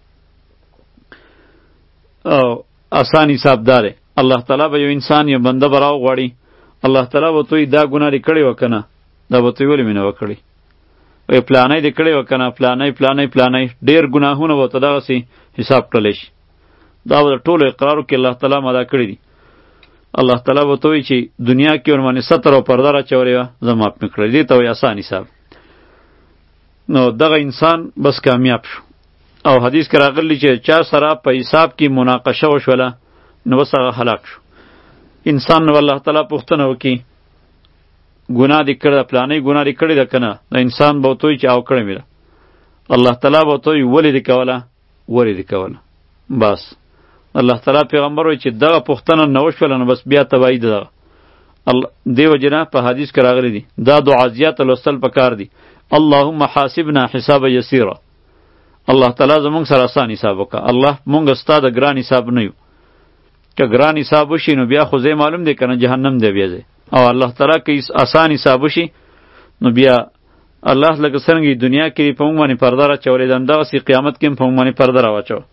او آسان حساب داره الله تعالی به یو انسان یو بنده براو غواړي، الله تعالی به توی دا ګناه لري کړی وکنه، دا به توی ولې مینه وکړي؟ وی پلانای دې کړی وکنه، پلانای پلانای پلانای ډیر ګناهونه وته دغه سي حساب کړل شي. دا به ټولو اقرارو کې الله تعالی مدا کړی دي. الله تعالی به توی چې دنیا کې ور باندې ستر او پرده را چوري وا زما په کړی دي ته وی آسان حساب. نو دغه انسان بس کامیاب شو. او حدیث کې راغلی چې چا سره په حساب کې مناقشه وشوله نو بس هغه هلاک شو. انسان نو الله تعالی پوښتنه وکړي ګناه دې کړه، پلانې ګناه دې کړې ده که نه؟ د انسان به توی چې او کړې مې ده، الله تعالی به توی ولې دې کوله ولې دې کوله. بس الله تعالی پیغمبر وایي چې دغه پوښتنه نه وشوله نو بس بیا تباهي ده. دغه دې وجې نه په حدیث کې راغلی دي دا دعا زیاته لوستل پکار دي. اللهم حاسبنا حسابا یسیرا، الله تعالی زمونږ سره آسان حساب وکړه. الله مونږ ستا د ګران حساب نه یو، که ګران حساب وشي نو بیا خو ځای معلوم دی که نه جهنم دی بیا ځای. او الله تعالی که آسان حساب وشي نو بیا الله لکه څرنګه دنیا کې په موږ باندې پرده راچولی ده همدغسې قیامت کې هم په موږ باندې پرده راواچوه.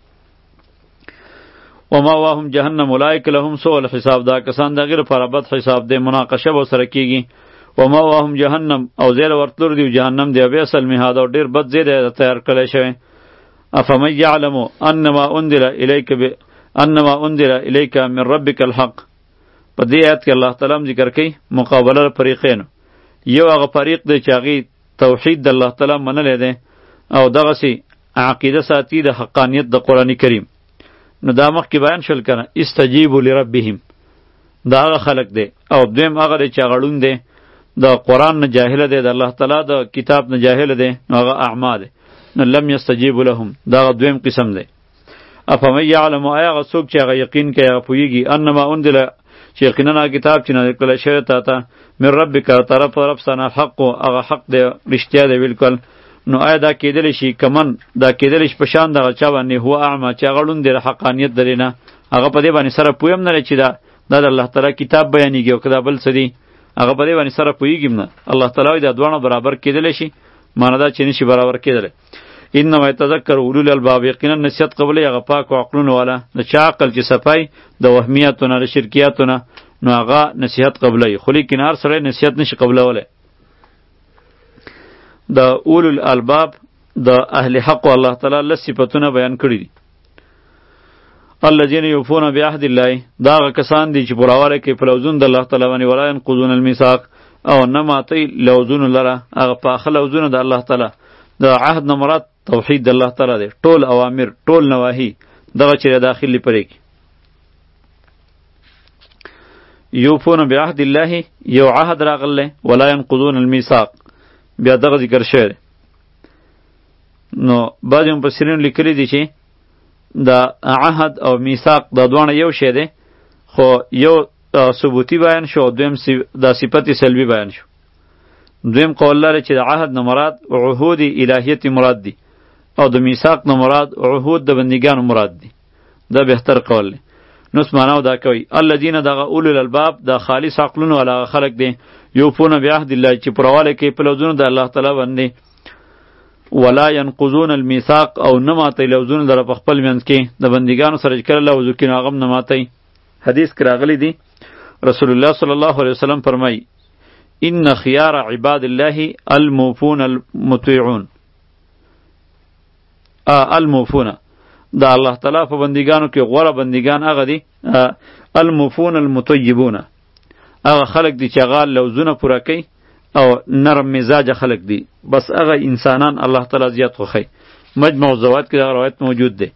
ومأواهم جهنم اولئک لهم سوء الحساب، دا کسان د هغې لپاره بد حساب دی، مناقشه به ورسره کېږي. ومأواهم جهنم، او ځای له ورتلو دی جهنم دی، بئس المهاد، او ډېر بد ځای دی تیار کړی شوی. افمن یعلم انما انزل الیک ب انما انزل الیک من ربک الحق. په دې آیت کې الله تعالی ذکر کوي مقابله فریقین. یو هغه فریق دی چې هغې توحید د الله تعالی منلی دی او دغسې عقیده ساتي د حقانیت د قرآن کریم. نو دا مخکې بیان شول که نه استجیبوا لربهم، دا هغه خلق دی. او دویم هغه دی چې هغه ړوند دی، د قرآن نه جاهله دی، د الله تعالی د کتاب نه جاهله دی، نو هغه اعما دی. نو لم یستجیبوا لهم، دا هغه دویم قسم دی. افمن یعلم، آیا هغه څوک چې هغه یقین کوي هغه پوهېږي انما انزل چې یقینا کتاب چې نازل کړی شوی تا ته من ربک طرف رب څخه حق، هغه حق دی رښتیا دی بالکل. نو آیا دا کېدلی شي کمن دا کېدلی شي په شان دغه چا باندې هو اعما چې هغه ړوند دی د حقانیت لري نه، هغه په دې باندې سره پوه هم نه لري چې دا دا د الله تعالی کتاب بیانېږي او که دا بل څه دي هغه په دې باندې سره پوهېږي هم نه. الله تعالی وایي دا دواړه برابر کېدلی شي، معنی دا چې نشي برابر کېدلی. انما یتذکر اولو الالباب، یقینا نصیحت قبلوي هغه پاک عقلونه والا، د چا عقل چې صفای د وهمیاتو نه د شرکیاتو نه نو هغه نصیحت قبلوي، خو لیکن هر سړی نصیحت نشي قبلولی. د اولو الالباب د اهل حق الله تعالی لس صفتونه بیان کړي دي. الذین یوفون بعهد الله، دا هغه کسان دي چې پوراوالی کوي په لوزونو د الله تعالی باندې، ولا ینقضون المیثاق، او نه ماتوي لوزونو لره هغه پاخه لوزونه د الله تعالی. د عهد نه مراد توحید د الله تعالی دی، ټول اوامر ټول نواهی دغه چې داخلي پرې کی. یوفون بعهد الله یو عهد راغلی، ولا ینقضون المیثاق بیا دغه ذکر شوی. نو بعضې مفسرین لیکلی دي چې دا عهد او میثاق دا دواړه یو شی دی، خو یو ثبوتی بیان شو او دویم دا صفت سلبی بیان شو. دویم قول لري چې د عهد نه مراد عهود الهیت مراد دي او د میثاق نه مراد عهود د بندگانو مراد دي. دا بهتر قول دی. نو نو سماناو دا کوي الذین دغه اولو الالباب دا خالص عقلونو والا خلق دي یوفون بعهد الله چې پرواله کوي په لوزونو د الله تعالی باندې ولا ينقضون الميثاق او نه ماتي لوزونو در په خپل منځ کې د بندګانو سره چې کله لوزو کې هغه نه ماتي. حدیث کې راغلی دی رسول الله صلی الله علیه وسلم فرمایي ان خيار عباد الله الموفون المطيعون الموفون دا الله تعالی په بندګانو کې غوره بندګان هغه دي الموفون المطيبون هغه خلق دي چې هغه لوزونه پوره کوي او نرم مزاج خلق دي بس هغه انسانان الله تعالی زیات خوخی. مجمع الزوات کې دا روایت موجود دی.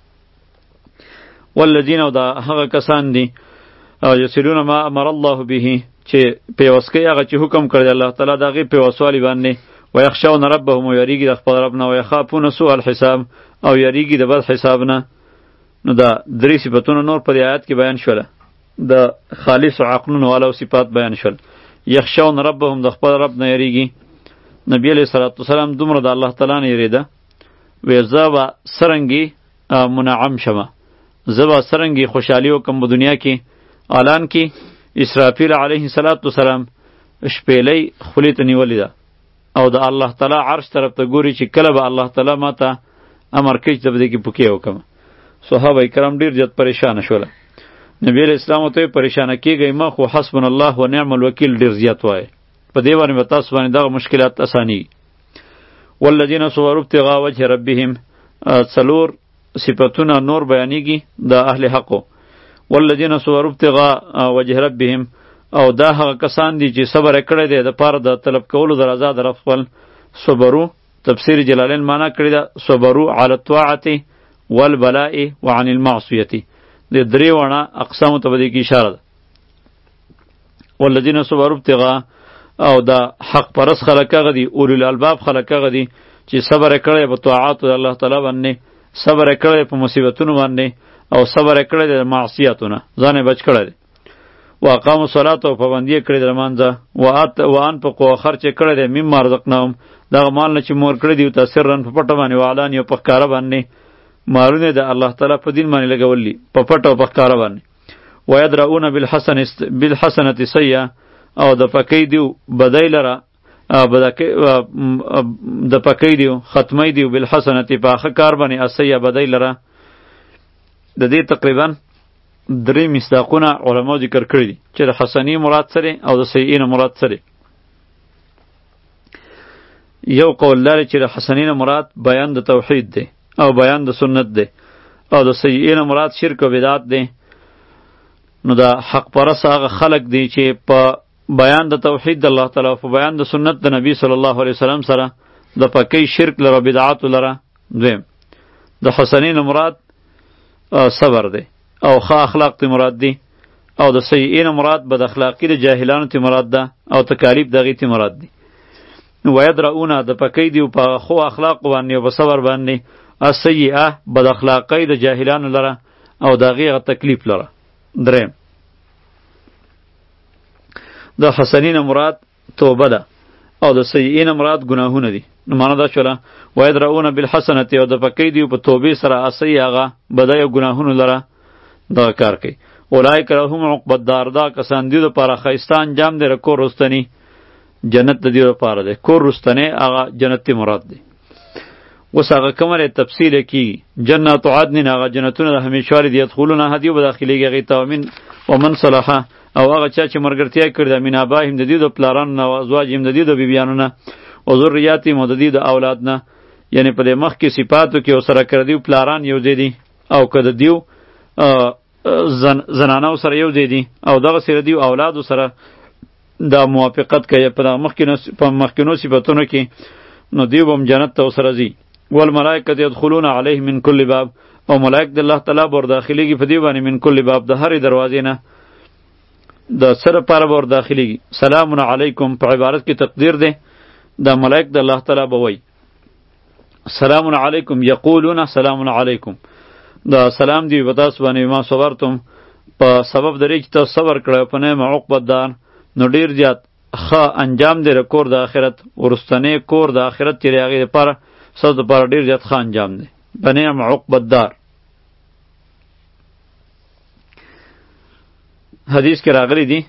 والذین دا هغه کسان دي یسلون ما امر الله به چې پیوسکی هغه چې حکم کړی الله تعالی دا غي پیوسوالی باندې ويخشون ربهم ويریږي د خپل رب نه ويخافون سوء الحساب او یریږي د بد حساب نه. نو دا درې صفاتونه نور په آیات کې بیان شول د خالص عقلونو والو صفات بیان شول. یخشون ربهم د خپل رب نه یریږي. نبی علیہ الصلوۃ والسلام دومره د الله تعالی نه یریده وې زبا سرنګي منعم شمه زبا سرنګي خوشحالي وکم په دنیا کې اعلان کې اسرافیل علیه السلام شپېلې خلیت نیولې ده او د الله تعالی عرش طرف ته ګوري چې کله به الله تعالی ماته امر کوي چې دې کې پوکې وکم. صحابه کرام ډیر جد پریشان شول. نبی علیہ السلام ته پریشان کیږي ما خو حسبنا الله و نعم الوکیل ډیر زیات وای په دې باندې تاسو باندې دغه مشکلات اسانی. والذین صبروا ابتغاء وجه ربهم څلور صفاتونه نور بیانېږي د اهل حقو. والذین صبروا ابتغاء وجه ربهم او دا هغه کسان دي چې صبر کړی دی د پاره د طلب کولو د رضا در خپل. صبروا تفسیر جلالین معنا کړی دا صبروا علی الطاعه والبلاء وعن المعصیه د درې وړه اقسام ته بده کی اشاره ده. والذین صبروا ابتغاء او دا حق پرس خلق هغه دي اولو الالباب خلق هغه دي چې صبر کړی په طاعات د الله تعالی باندې صبر کړی په مصیبتونو باندې او صبر کړی د معصیتونو ځان بچ کړی دی. واقام الصلاة او پابندی کړی د مانځه وات وان په کو خرچ کړی دی مم رزقناهم دغه مال نه چې مور کړی دی تاثیر رن په پټه باندې وعلان یو په کار باندې مارونه د الله تعالی په دین باندې لګولې په پټه او په کار باندې. ويدرؤون بالحسن بالحسنه سیئه او د پکې دیو بدای لره بدکې د پکې دیو ختمې دیو بالحسنه په اخر کار باندې اسیه بدای لره. د دې تقریبا درې مصداقونه علما ذکر کړی دي چې د حسنی مراد سره او د سیئین مراد سره. یو قول لري چې د حسنین مراد بیان د توحید دی او بیان د سنت دی او د سیئین مراد شرک او بدعت دی. نو دا حق پرس هغه خلق دی چې په بیان د توحید د الله تعالی او په بیان د سنت د نبی صلی الله علیه وسلم سره د پکې شرک لره بدعت لره. دویم د حسنین مراد صبر دی او ښه اخلاق تی مراد دی او د سیئین مراد بد اخلاقی د جاهلانو تی مراد ده او تکالیف دغې تی مراد دی. ویدرؤون د پکې دی په خو اخلاق باندې او په صبر باندې السیئه بد اخلاقی د جاهلانو لره او دغې تکلیف لره. دریم د حسنین مراد توبه ده او د سیئین مراد گناهونه دي. نو معنا دا شوله ویدرؤون بالحسنه او د پکې دی په توبې سره السیئه هغه بدای او گناهونه لره دا کار کوي. اولئک لهم عقبى الدار دا کسان دي لپاره ښایسته انجام دی کور رستنی جنت د دې لپاره دی. کور رستنی هغه جنت مراد دی. اوس هغه کومه تفصیل کی جنات عدن هغه جنتونه د همیشوالي دي يدخلون هدیو به داخليږي هغې ته ومن ومن صلح او هغه چا چې مرګرتیا کړې ده من آبائهم د دې د پلارانو نه او ازواجهم د دې د بیبیانو نه او ذریاتهم او د دې د اولاد نه. یعنې په دې مخکې صفاتو کې ورسره کړه دیو پلاران یو ځای دي او که د دیو زن زنانو سره یو ځای دي او دغه سره دیو اولادو سره دا موافقت کوي په مخکینو صفتونو کې نو دیو به هم جنت ته ورسره ځي. والملائکه یدخلون علیهم من کل باب او ملائک د الله تعالی بر داخليږي په دې باندې من کل باب د هرې دروازې نه د سره پاره بر داخليږي. سلام علیکم په عبارت کې تقدیر ده د ملائک د الله تعالی به وایي سلام علیکم یقولون سلام علیکم دا سلام دی په تاسو باندې ما صبرتم په سبب درې چې تاسو صبر کړی په نعم عقبى الدار نو ډیر زیات ښه انجام دی کور د آخرت ورستنی کور د آخرت چې هغې دپاره ستاسو دپاره ډیر زیات ښه انجام دی په نعم عقبى الدار. حدیث کې راغلی دی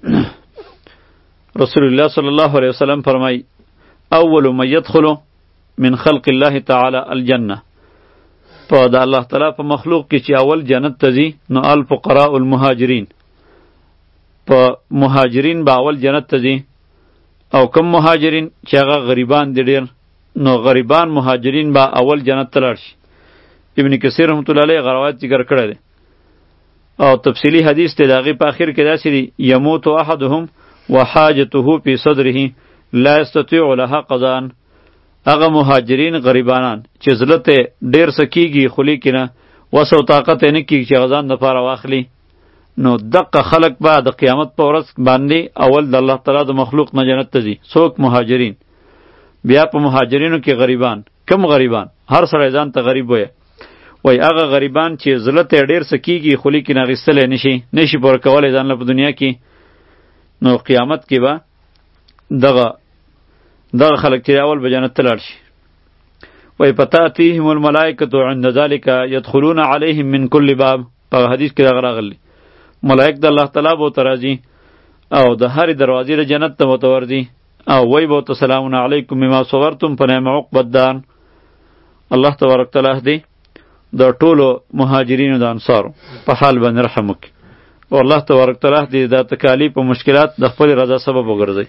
رسول الله صلی الله علیه وسلم فرمای اول من يدخل من خلق الله تعالی الجنه، په د الله تعالی په مخلوق کې چې اول جنت ته ځي نو الفقراء المهاجرین، په مهاجرین به اول جنت ته ځي. او کم مهاجرین چې هغه غریبان دي ډېر، نو غریبان مهاجرین به اول جنت ته لاړ شي. ابن کثیر رحمت الله علیه روایت ذکر کړی دی او تفصیلی حدیث دی د هغې په اخر کې داسې دی یموت احدهم وحاجته فی صدره لا یستطیع لها قضاء. هغه مهاجرین غریبانان چې زړه ته ډېر څه کېږي خو لیکن نه وس او طاقت یې نه کېږي چې هغه ځان دپاره واخلي، نو دقه خلق به د قیامت په ورځ باندې اول د الله تعالی د مخلوق نه جنت ته ځي. څوک؟ مهاجرین. بیا په مهاجرینو کې غریبان. کم غریبان؟ هر سړی ځان ته غریب وایي. وای هغه غریبان چې زړه ته ډېر څه کېږي خو لیکن اخیستلی نشي نشي پوره کولی ځان له په دنیا کې، نو قیامت کې به دغه دغه خلک چې اول به جنت ته لاړ شي. وای فتاتیهم الملائکة عند ذلك یدخلون علیهم من کل باب. په حدیث کې دغه راغلی ملائک د الله تعالی به ورته راځي او د هرې دروازې د جنت ته ورته ورځي او وی به ورته سلام علیکم بما صبرتم فنعم عقبی الدار. الله تبارک تعالی دی د ټولو مهاجرینو د انصارو په حال باندې رحم وکړي او الله تبارک تعالی دې د تکالیف او مشکلات د خپل رضا سبب وګرځي.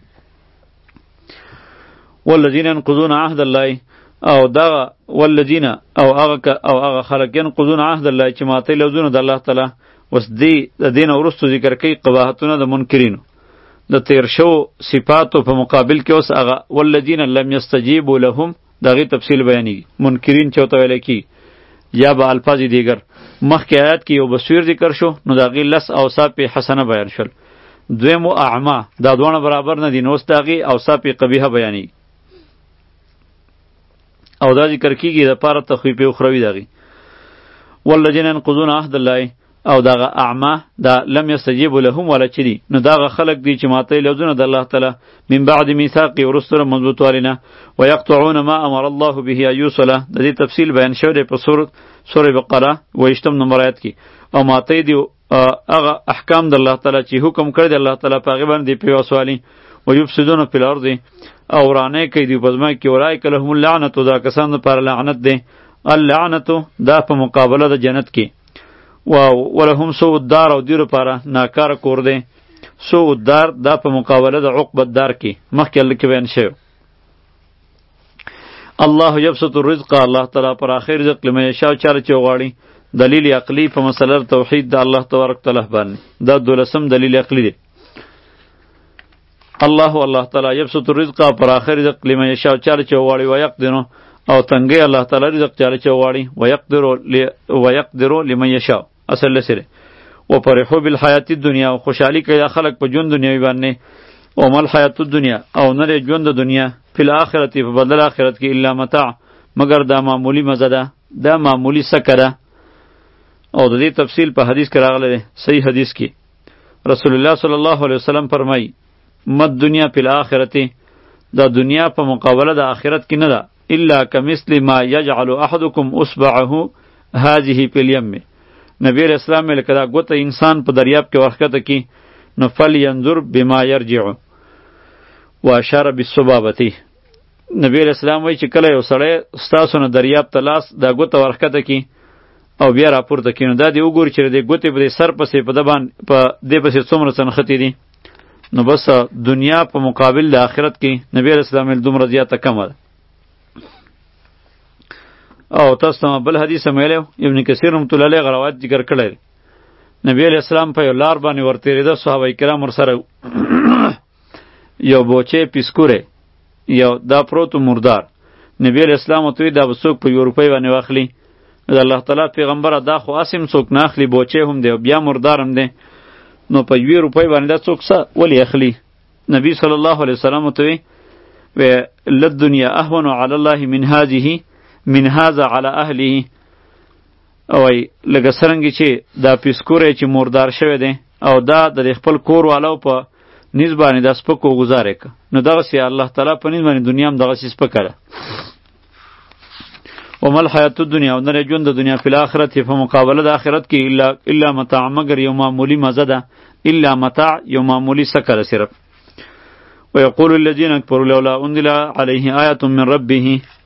والذین ينقضون عهد الله، او دغه والذین او هغه او هغه خلک ينقضون عهد الله چې ماته لوزونه د الله تعالی. اوس دې د دین وروسته ذکر کوي قباحتونه د منکرینو د تیر شو صفاتو په مقابل کې. اوس هغه والذین لم یستجیبوا لهم دغه تفصیل بیانېږي. منکرین چې ورته ویل کی یا به الفاظ دیگر. مخکې آیات کې یو بصیر ذکر شو نو د هغې لس اوصاف حسنه بیان شول. دویم و اعما، دا دواړه برابر نه دي، نو اوس د هغې اوصاف قبیحه بیانېږي او دا ذکر کېږي دپاره تخویف اخروي د هغې. والذین ینقضون عهد الله، او دغه اعما دا لم یستجیبوا لهم والا چې دي نو دغه خلک دي چې ماته لوزونه د الله تعالی من بعد میثاقی وروسته مضبوطوالي نه ویقطعون ما امر الله به ان یوصله. د دې تفصیل بیان شوی دی په سورې بقره اوویشتم نمبر آیت کې. او ماته دي هغه احکام د الله تعالی چې حکم کړی دی الله تعالی په هغې باندې پیوسوالي ویفسدون فی الارض، او ورانه کوي دوی په ځمکه کې. اولئک لهم اللعنة، دا کسان دپاره لعنت دی. اللعنة دا په مقابله د جنت کې. ولهم سوء الدار، او دیو لپاره ناکاره کور دی. سوء الدار دا په مقابله د عقبه الدار کې مخکې الله کې بیان شوی. الله یبسط الرزق، الله تعالی پر اخر رزق لمن یشاء چاله چې غواړي. دلیل عقلی په مسله توحید د الله تبارک تعالی باندې دا دولسم دلیل عقلی دی. الله الله تعالی یبسط الرزق پر اخر رزق لمن یشاء چاله چې غواړي ويقدر، او تنګي الله تعالی رزق چاله چې غواړي ويقدر ويقدر لمن یشاء اصل لسره. و فرحو بالحیات الدنیا، او خوشحالی کوي خلق په ژوند دنیوي باندې. او مل حیات الدنیا، او نه ژوند د دنیا فی الاخرت په بدل آخرت کې الا متاع، مگر دا معمولی مزه ده، دا معمولی سکه ده. او د دې تفصیل په حدیث کې راغلی دی، صحیح حدیث کې رسول الله صلی الله علیه وسلم فرمایي مد دنیا فی الاخرت، دا دنیا په مقابله د آخرت کې نه ده الا کمثل ما یجعل احدکم اصبعه هذه فی الیم. نبی علیہ السلام میں لکه دا ګوته انسان په دریاب کې ورښکته کی نو فلینظر بما یرجع و اشار بالسبابتی. نبی علیہ السلام وایي چې کله یو سړی ستاسو نه دریاب ته لاس دا ګوته ورښکته کی او بیا راپورته کی، نو دا دې وګوري چې د ګوتې په دې سر پسې په ده باندې په دې پسې څومره څنښتې دي. نو بس دنیا په مقابل د آخرت کې نبی علیہ السلام دومره زیاته کمه ده. او تاسو ته بل حدیث هم ویلی ابن کثیر رحمت الله علیه روایت ذکر کړی دی. نبی علیہ السلام په یو لار باندې ورتېرېده، صحابه کرام ورسره یو بوچې پیسکوره یو دا پروت مردار. نبی علیہ السلام ورته ویل دا به څوک په یو روپۍ باندې واخلي؟ د الله تعالی پیغمبره دا خو اسیم څوک نه اخلي، بوچې هم دی بیا مردار هم دی، نو په یوې روپۍ باندې دا څوک څه ولې اخلي؟ نبی صلی الله علیه وسلم ورته وی للدنیا اهون علی الله من هذه من هذا على اهله. او لکه څرنګه چې دا پیسکوره چې مردار شوی دی او دا د خپل کور والو په نیز باندې د سپکو گزارې که، نو دغسې الله تعالی په نیز باندې دنیا هم دغسې سپکه ده. ومل حیات الدنیا او نره ژوند د دنیا فی الاخرت په مقابله د آخرت کې الا الا متاع مگر یو معمولی مزه ده الا متاع یو معمولی سکه صرف. ويقول الذين كفروا لولا انزل عليه آية من ربه